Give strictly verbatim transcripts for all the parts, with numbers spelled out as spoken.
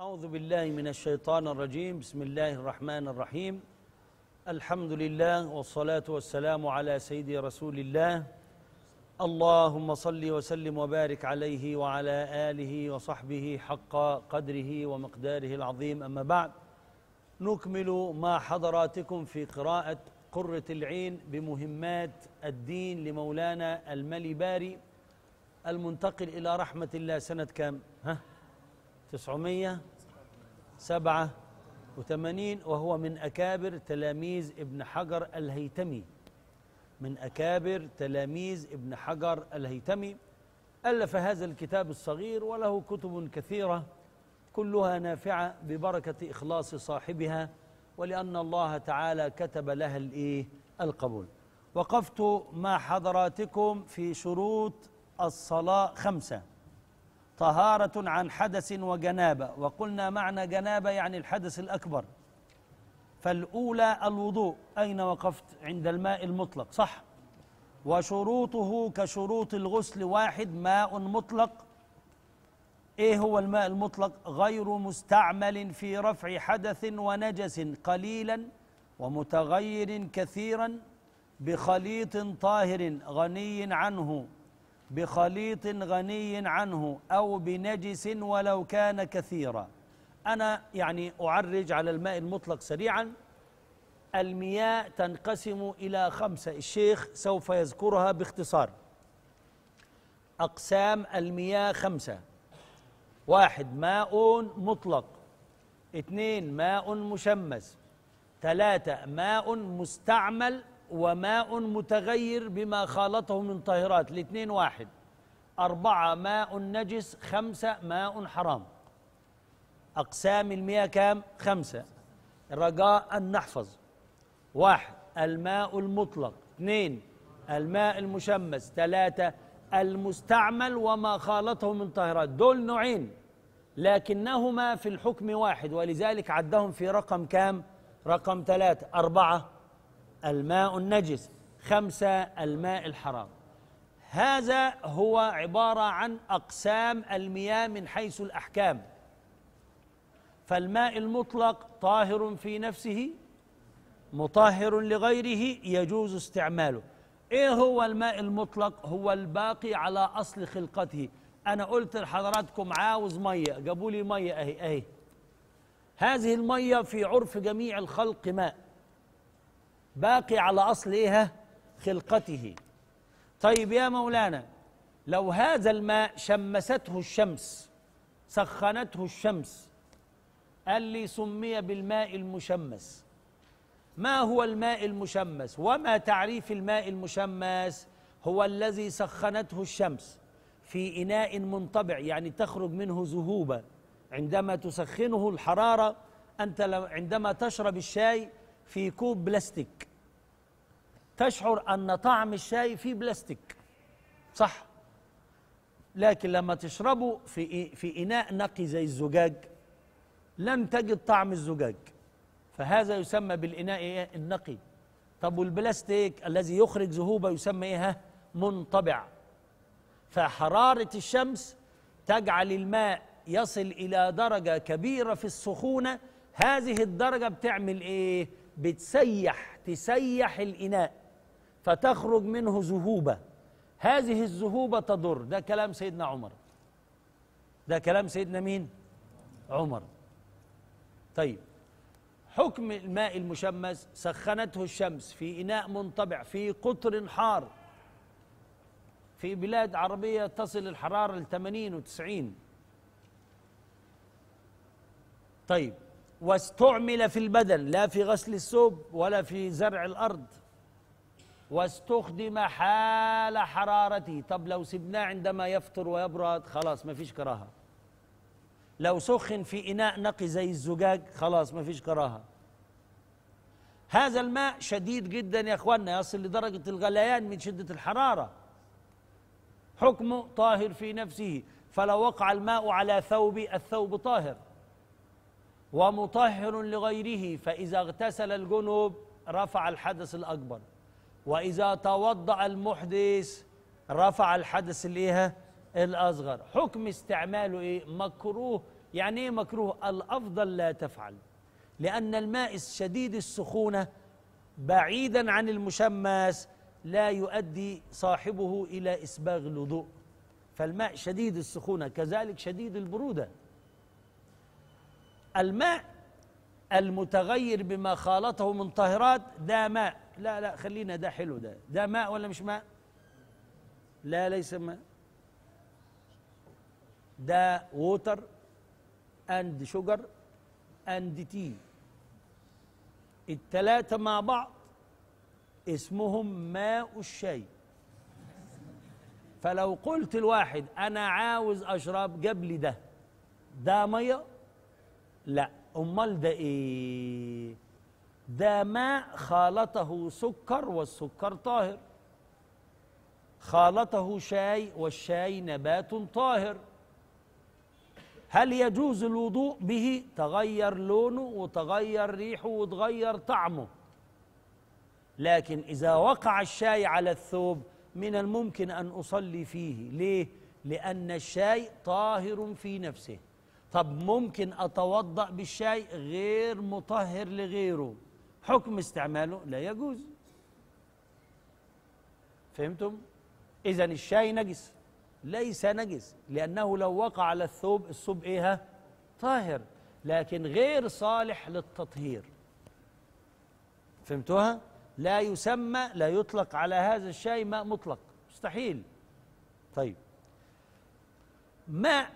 أعوذ بالله من الشيطان الرجيم. بسم الله الرحمن الرحيم. الحمد لله والصلاة والسلام على سيدي رسول الله. اللهم صل وسلم وبارك عليه وعلى آله وصحبه حق قدره ومقداره العظيم. أما بعد، نكمل مع حضراتكم في قراءة قرة العين بمهمات الدين لمولانا الملي باري المنتقل إلى رحمة الله سنة كام؟ ها؟ تسعمية سبعة وثمانين، وهو من أكابر تلاميذ ابن حجر الهيتمي من أكابر تلاميذ ابن حجر الهيتمي. ألف هذا الكتاب الصغير وله كتب كثيرة كلها نافعة ببركة إخلاص صاحبها، ولأن الله تعالى كتب لها الإيه؟ القبول. وقفت مع حضراتكم في شروط الصلاة خمسة: طهارة عن حدث وجنابة، وقلنا معنى جنابة يعني الحدث الأكبر. فالأولى الوضوء. أين وقفت؟ عند الماء المطلق، صح؟ وشروطه كشروط الغسل: واحد، ماء مطلق. إيه هو الماء المطلق؟ غير مستعمل في رفع حدث ونجس قليلا ومتغير كثيرا بخليط طاهر غني عنه بخليط غني عنه أو بنجس ولو كان كثيرا. أنا يعني أعرج على الماء المطلق سريعا. المياه تنقسم إلى خمسة، الشيخ سوف يذكرها باختصار. أقسام المياه خمسة: واحد، ماء مطلق. اثنين، ماء مشمس. ثلاثة، ماء مستعمل وماء متغير بما خالطه من طاهرات، الاثنين واحد. أربعة، ماء نجس. خمسة، ماء حرام. أقسام المياه كام؟ خمسة. رجاء أن نحفظ: واحد، الماء المطلق. اثنين، الماء المشمس. ثلاثة، المستعمل وما خالطه من طاهرات. دول نوعين لكنهما في الحكم واحد، ولذلك عدهم في رقم كام؟ رقم ثلاثة. أربعة، الماء النجس. خمسة، الماء الحرام. هذا هو عبارة عن أقسام المياه من حيث الأحكام. فالماء المطلق طاهر في نفسه مطهر لغيره يجوز استعماله. إيه هو الماء المطلق؟ هو الباقي على أصل خلقته. أنا قلت لحضراتكم عاوز مية، جابوا لي مية أهي أهي. هذه المية في عرف جميع الخلق ماء باقي على أصل إيه؟ خلقته. طيب يا مولانا، لو هذا الماء شمسته الشمس سخنته الشمس، قال لي سمي بالماء المشمس. ما هو الماء المشمس؟ وما تعريف الماء المشمس؟ هو الذي سخنته الشمس في إناء منطبع، يعني تخرج منه ذهوبة عندما تسخنه الحرارة. أنت عندما تشرب الشاي في كوب بلاستيك تشعر أن طعم الشاي فيه بلاستيك، صح؟ لكن لما تشربه في في إناء نقي زي الزجاج لن تجد طعم الزجاج، فهذا يسمى بالإناء النقي. طب والبلاستيك الذي يخرج ذهوبة يسمى إيه؟ منطبع. فحرارة الشمس تجعل الماء يصل إلى درجة كبيرة في السخونة. هذه الدرجة بتعمل إيه؟ بتسيح تسيح الإناء فتخرج منه ذهوبة. هذه الذهوبة تضر. ده كلام سيدنا عمر. ده كلام سيدنا مين؟ عمر. طيب، حكم الماء المشمس: سخنته الشمس في إناء منطبع في قطر حار. في بلاد عربية تصل الحرارة لثمانين وتسعين. طيب، واستعمل في البدن، لا في غسل الثوب ولا في زرع الأرض. واستخدم حال حرارته. طب لو سبناه عندما يفطر ويبرد خلاص ما فيش كراهة. لو سخن في إناء نقي زي الزجاج خلاص ما فيش كراهة. هذا الماء شديد جدا يا أخوانا، يصل لدرجة الغليان من شدة الحرارة. حكمه طاهر في نفسه، فلو وقع الماء على ثوب الثوب طاهر ومطهر لغيره. فإذا اغتسل الجنوب رفع الحدث الأكبر، وإذا توضأ المحدث رفع الحدث الإيه؟ الأصغر. حكم استعماله إيه؟ مكروه يعني ايه مكروه؟ الافضل لا تفعل، لان الماء شديد السخونه بعيدا عن المشمس لا يؤدي صاحبه الى اسباغ الوضوء. فالماء شديد السخونه كذلك شديد البروده. الماء المتغير بما خالطه من طاهرات ده ماء، لا لا خلينا ده حلو، ده ده ماء ولا مش ماء؟ لا ليس ماء، ده ووتر اند شوجر اند تي، التلاتة مع بعض اسمهم ماء الشاي. فلو قلت الواحد انا عاوز اشرب جاب لي ده ده ميه، لا امال ده ايه؟ ده ماء خالطه سكر والسكر طاهر، خالطه شاي والشاي نبات طاهر. هل يجوز الوضوء به؟ تغير لونه وتغير ريحه وتغير طعمه، لكن إذا وقع الشاي على الثوب من الممكن أن أصلي فيه. ليه؟ لأن الشاي طاهر في نفسه. طب ممكن أتوضأ بالشاي غير مطهر لغيره، حكم استعماله لا يجوز. فهمتم؟ إذن الشاي نجس؟ ليس نجس، لأنه لو وقع على الثوب، الثوب إيه؟ طاهر، لكن غير صالح للتطهير. فهمتوها؟ لا يسمى، لا يطلق على هذا الشاي ماء مطلق، مستحيل. طيب، ماء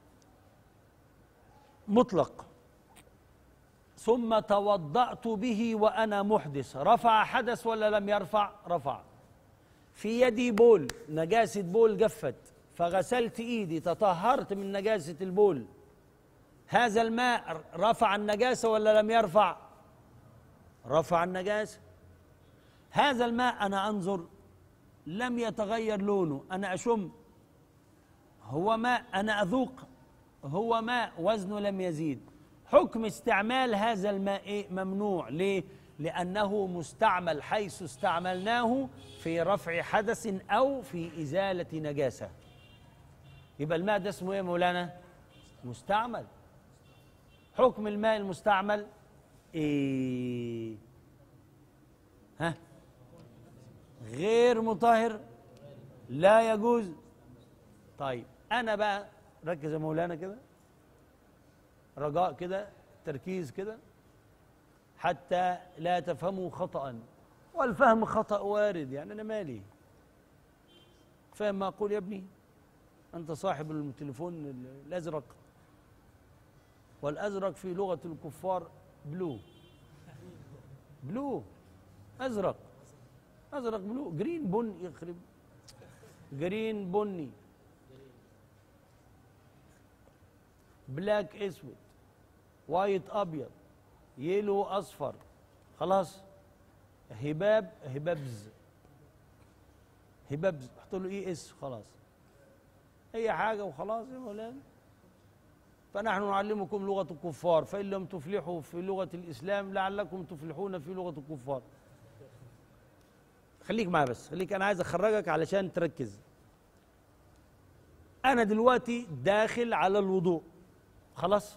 مطلق ثم توضأت به وأنا محدث، رفع حدث ولا لم يرفع؟ رفع. في يدي بول، نجاسة بول جفت، فغسلت إيدي تطهرت من نجاسة البول، هذا الماء رفع النجاسة ولا لم يرفع؟ رفع النجاسة. هذا الماء أنا أنظر لم يتغير لونه، أنا أشم هو ماء، أنا أذوق هو ماء، وزنه لم يزيد. حكم استعمال هذا الماء إيه؟ ممنوع. ليه؟ لأنه مستعمل حيث استعملناه في رفع حدث أو في إزالة نجاسة. يبقى الماء ده اسمه إيه مولانا؟ مستعمل. حكم الماء المستعمل إيه؟ ها؟ غير مطهر، لا يجوز. طيب أنا بقى ركز يا مولانا كده، رجاء كده، تركيز كده، حتى لا تفهموا خطأ، والفهم خطأ وارد، يعني أنا مالي، فاهم ما أقول يا ابني؟ أنت صاحب التليفون الأزرق، والأزرق في لغة الكفار بلو، بلو أزرق، أزرق بلو، جرين بن، يخرب جرين بني، بلاك اسود، وايت ابيض، يلو اصفر، خلاص. هباب هبابز، هبابز احط له اي اس خلاص، اي حاجه وخلاص يا مولانا. فنحن نعلمكم لغه الكفار، فان لم تفلحوا في لغه الاسلام لعلكم تفلحون في لغه الكفار. خليك معايا بس، خليك، انا عايز اخرجك علشان تركز. انا دلوقتي داخل على الوضوء، خلاص.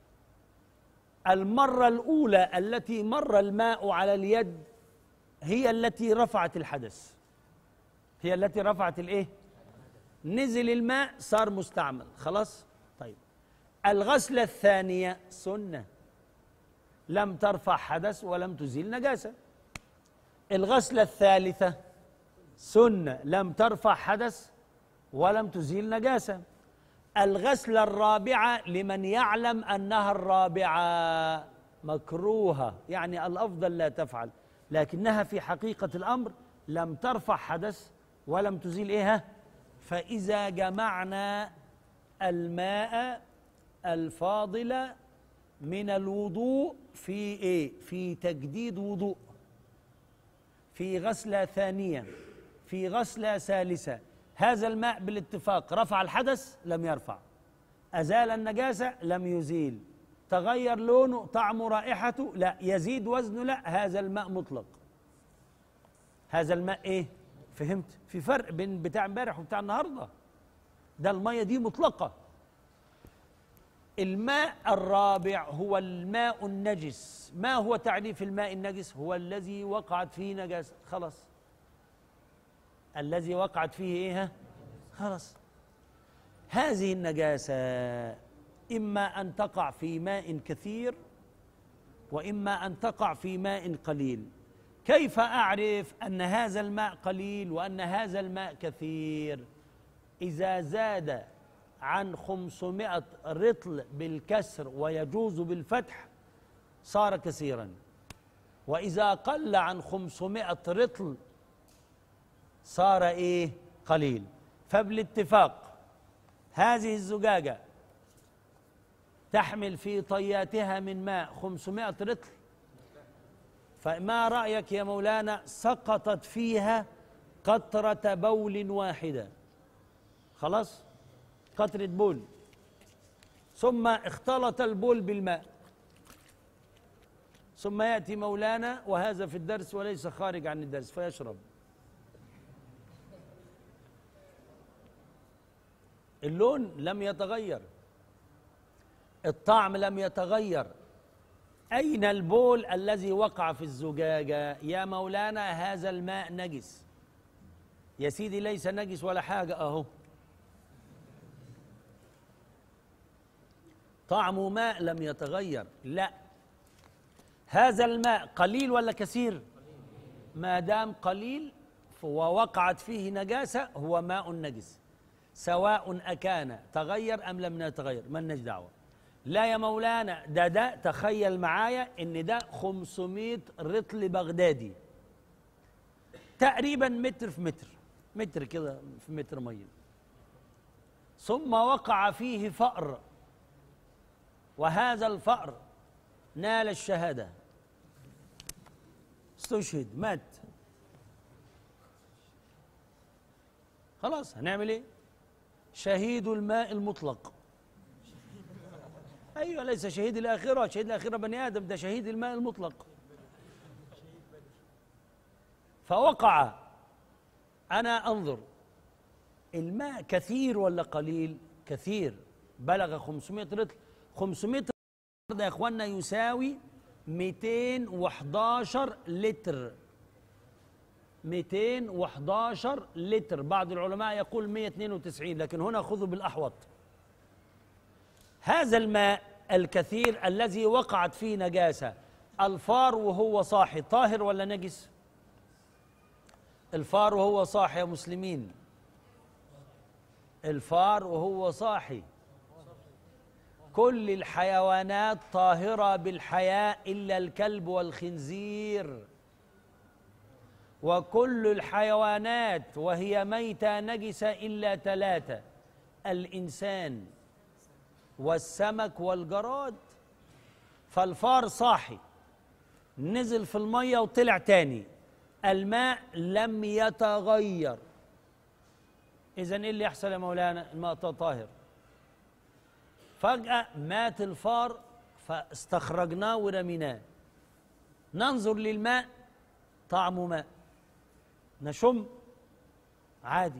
المرة الأولى التي مر الماء على اليد هي التي رفعت الحدث، هي التي رفعت الإيه؟ نزل الماء صار مستعمل، خلاص. طيب، الغسلة الثانية سنة، لم ترفع حدث ولم تزيل نجاسة. الغسلة الثالثة سنة، لم ترفع حدث ولم تزيل نجاسة. الغسلة الرابعة لمن يعلم أنها الرابعة مكروهة، يعني الأفضل لا تفعل، لكنها في حقيقة الأمر لم ترفع حدث ولم تزيل إيه. فإذا جمعنا الماء الفاضل من الوضوء في إيه؟ في تجديد وضوء، في غسلة ثانية، في غسلة ثالثة، هذا الماء بالاتفاق رفع الحدث لم يرفع، أزال النجاسة لم يزيل، تغير لونه، طعمه، رائحته لا، يزيد وزنه لا، هذا الماء مطلق. هذا الماء ايه؟ فهمت؟ في فرق بين بتاع امبارح وبتاع النهارده. ده المية دي مطلقة. الماء الرابع هو الماء النجس. ما هو تعريف الماء النجس؟ هو الذي وقعت فيه نجاسة. خلاص، الذي وقعت فيه ايه؟ خلاص. هذه النجاسة إما أن تقع في ماء كثير وإما أن تقع في ماء قليل. كيف أعرف أن هذا الماء قليل وأن هذا الماء كثير؟ إذا زاد عن خمسمائة رطل بالكسر ويجوز بالفتح صار كثيرا، وإذا قل عن خمسمائة رطل صار إيه؟ قليل. فبالاتفاق هذه الزجاجة تحمل في طياتها من ماء خمسمائة رطل، فما رأيك يا مولانا سقطت فيها قطرة بول واحدة؟ خلاص، قطرة بول، ثم اختلط البول بالماء، ثم يأتي مولانا وهذا في الدرس وليس خارج عن الدرس فيشرب. اللون لم يتغير، الطعم لم يتغير. أين البول الذي وقع في الزجاجة؟ يا مولانا هذا الماء نجس. يا سيدي ليس نجس ولا حاجة، أهو طعمه ماء لم يتغير. لا، هذا الماء قليل ولا كثير؟ ما دام قليل ووقعت فيه نجاسة هو ماء نجس، سواء أكان تغير أم لم يتغير، مالناش دعوة. لا يا مولانا، ده ده تخيل معايا إن ده خمسمائة رطل بغدادي، تقريبا متر في متر، متر كده في متر مية، ثم وقع فيه فأر، وهذا الفأر نال الشهادة، استشهد، مات. خلاص هنعمل ايه؟ شهيد الماء المطلق. ايوه، ليس شهيد الاخره، شهيد الاخره بني ادم، ده شهيد الماء المطلق. فوقع، انا انظر الماء كثير ولا قليل؟ كثير، بلغ خمسمائة رطل. خمسمائة رطل يا اخوانا يساوي مئتين وحداشر لتر، مئتين وحداشر لتر. بعض العلماء يقول مئة واثنين وتسعين، لكن هنا خذوا بالأحوط. هذا الماء الكثير الذي وقعت فيه نجاسة، الفار وهو صاحي طاهر ولا نجس؟ الفار وهو صاحي يا مسلمين، الفار وهو صاحي، كل الحيوانات طاهرة بالحياء إلا الكلب والخنزير، وكل الحيوانات وهي ميتة نجسة إلا ثلاثة: الإنسان والسمك والجراد. فالفار صاحي نزل في المية وطلع تاني، الماء لم يتغير، إذن إيه اللي يحصل يا مولانا؟ الماء طاهر. فجأة مات الفار فاستخرجناه ورميناه، ننظر للماء طعمه ماء، نشم عادي،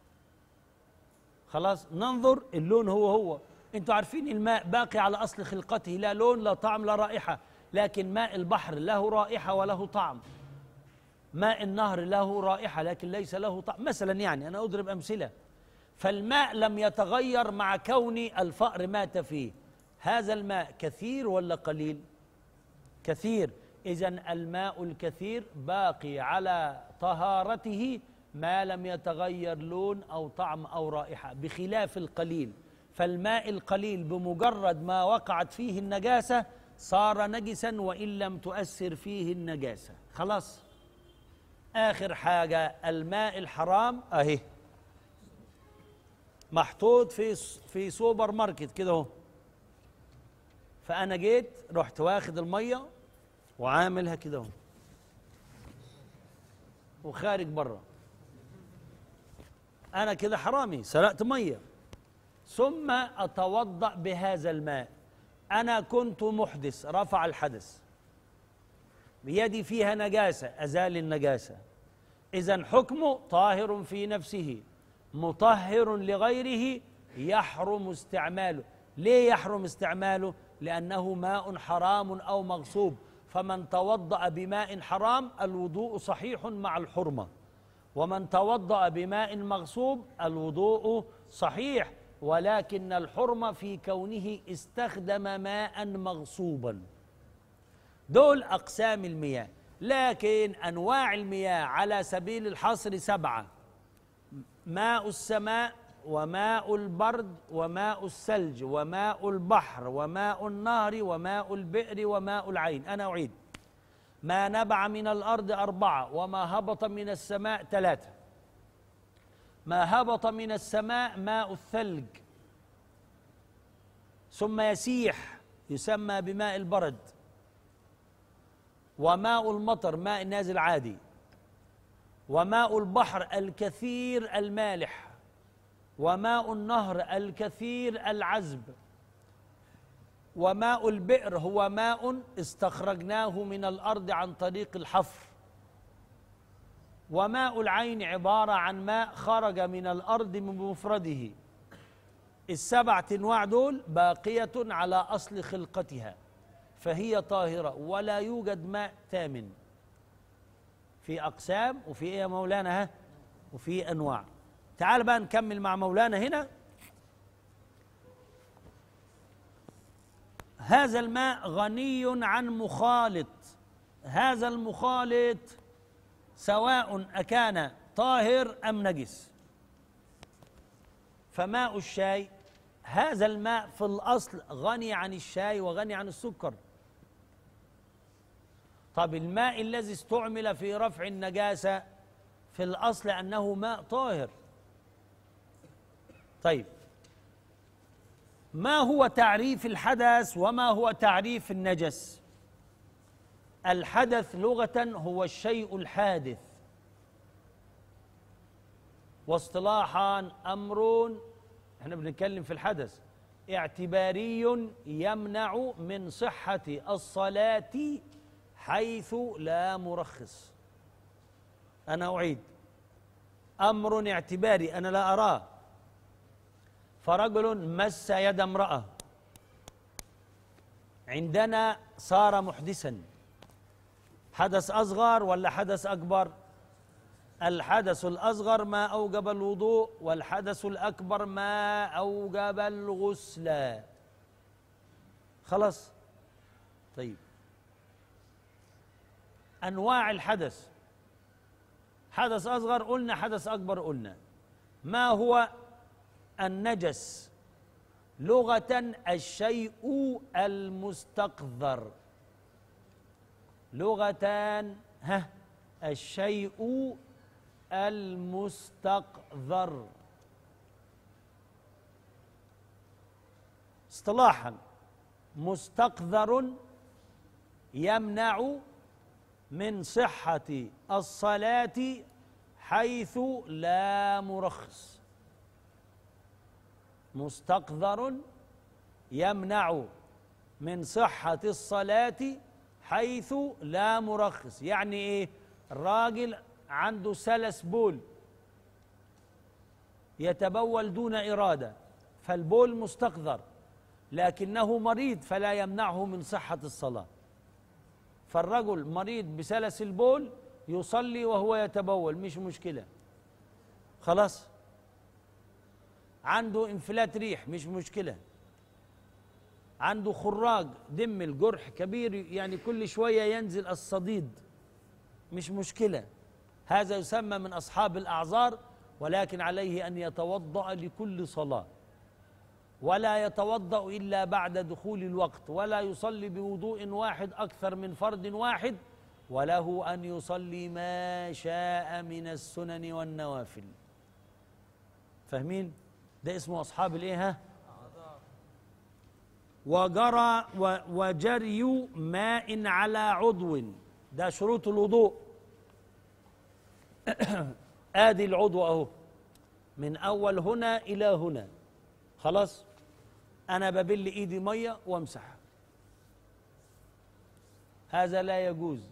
خلاص ننظر اللون هو هو. انتوا عارفين الماء باقي على أصل خلقته، لا لون لا طعم لا رائحة، لكن ماء البحر له رائحة وله طعم، ماء النهر له رائحة لكن ليس له طعم مثلا، يعني أنا أضرب أمثلة. فالماء لم يتغير مع كون الفأر مات فيه. هذا الماء كثير ولا قليل؟ كثير. إذن الماء الكثير باقي على طهارته ما لم يتغير لون أو طعم أو رائحة، بخلاف القليل. فالماء القليل بمجرد ما وقعت فيه النجاسة صار نجسا وإن لم تؤثر فيه النجاسة. خلاص. آخر حاجة الماء الحرام أهي محطوط في في سوبر ماركت كده اهو، فأنا جيت رحت واخد المية وعاملها كده اهو وخارج بره، أنا كده حرامي سرقت مية، ثم أتوضأ بهذا الماء. أنا كنت محدث، رفع الحدث، بيدي فيها نجاسة، أزال النجاسة، إذن حكمه طاهر في نفسه مطهر لغيره، يحرم استعماله. ليه يحرم استعماله؟ لأنه ماء حرام أو مغصوب، فمن توضأ بماء حرام الوضوء صحيح مع الحرمة، ومن توضأ بماء مغصوب الوضوء صحيح، ولكن الحرمة في كونه استخدم ماء مغصوبا. دول أقسام المياه. لكن أنواع المياه على سبيل الحصر سبعة: ماء السماء، وماء البرد، وماء الثلج، وماء البحر، وماء النهر، وماء البئر، وماء العين. أنا أعيد: ما نبع من الأرض أربعة، وما هبط من السماء ثلاثة. ما هبط من السماء ماء الثلج، ثم يسيح يسمى بماء البرد، وماء المطر ماء نازل عادي، وماء البحر الكثير المالح، وماء النهر الكثير العذب، وماء البئر هو ماء استخرجناه من الأرض عن طريق الحفر، وماء العين عبارة عن ماء خرج من الأرض بمفرده. السبعة أنواع دول باقية على أصل خلقتها، فهي طاهرة، ولا يوجد ماء ثامن. في أقسام وفي إيه يا مولانا؟ ها؟ وفي أنواع. تعال بقى نكمل مع مولانا هنا. هذا الماء غني عن مخالط. هذا المخالط سواء أكان طاهر أم نجس. فماء الشاي، هذا الماء في الأصل غني عن الشاي وغني عن السكر. طب الماء الذي استعمل في رفع النجاسة في الأصل أنه ماء طاهر. طيب، ما هو تعريف الحدث وما هو تعريف النجس؟ الحدث لغة هو الشيء الحادث، واصطلاحا أمر، احنا بنتكلم في الحدث، اعتباري يمنع من صحة الصلاة حيث لا مرخص. أنا أعيد: أمر اعتباري أنا لا أراه، فرجل مس يد امرأة عندنا صار محدثا. حدث أصغر ولا حدث أكبر؟ الحدث الأصغر ما أوجب الوضوء، والحدث الأكبر ما أوجب الغسل. خلاص؟ طيب، أنواع الحدث: حدث أصغر قلنا، حدث أكبر قلنا. ما هو النجس؟ لغة الشيء المستقذر. لغتان، ها، الشيء المستقذر. اصطلاحا: مستقذر يمنع من صحة الصلاة حيث لا مرخص. مستقذر يمنع من صحة الصلاة حيث لا مرخص. يعني ايه؟ الراجل عنده سلس بول، يتبول دون إرادة، فالبول مستقذر، لكنه مريض فلا يمنعه من صحة الصلاة. فالرجل مريض بسلس البول يصلي وهو يتبول، مش مشكلة، خلاص. عنده انفلات ريح، مش مشكلة. عنده خراج دم، الجرح كبير يعني كل شوية ينزل الصديد، مش مشكلة. هذا يسمى من أصحاب الأعذار، ولكن عليه أن يتوضأ لكل صلاة، ولا يتوضأ إلا بعد دخول الوقت، ولا يصلي بوضوء واحد أكثر من فرد واحد، وله أن يصلي ما شاء من السنن والنوافل. فاهمين؟ ده اسمه أصحاب الإيه؟ وجرى وجري ماء على عضو، ده شروط الوضوء. آدي العضو أهو، من أول هنا إلى هنا، خلاص. أنا ببل إيدي مية وامسح، هذا لا يجوز.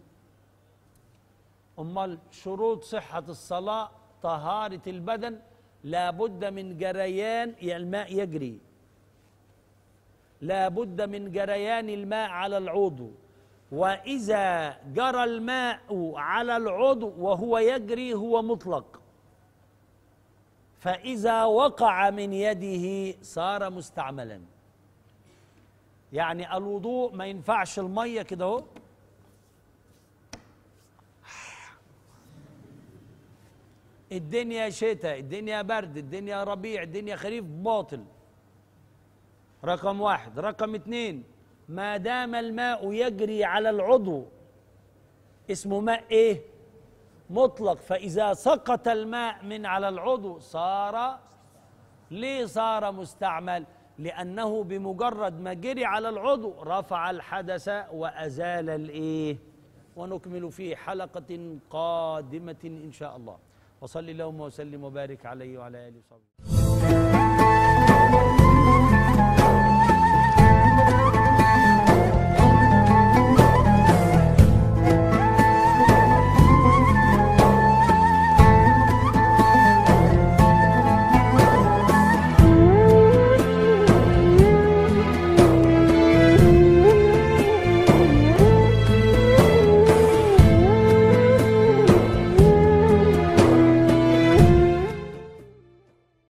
أمال شروط صحة الصلاة: طهارة البدن، لا بد من جريان الماء يجري، لا بد من جريان الماء على العضو، وإذا جرى الماء على العضو وهو يجري هو مطلق، فإذا وقع من يده صار مستعملا. يعني الوضوء ما ينفعش المية كده اهو الدنيا شتاء، الدنيا برد، الدنيا ربيع، الدنيا خريف، باطل. رقم واحد. رقم اتنين، ما دام الماء يجري على العضو اسمه ماء ايه؟ مطلق. فإذا سقط الماء من على العضو صار، ليه صار مستعمل؟ لأنه بمجرد ما جري على العضو رفع الحدث وأزال الايه. ونكمل في حلقة قادمة إن شاء الله. وصلي اللهم وسلم وبارك عليه وعلى آله وصحبه.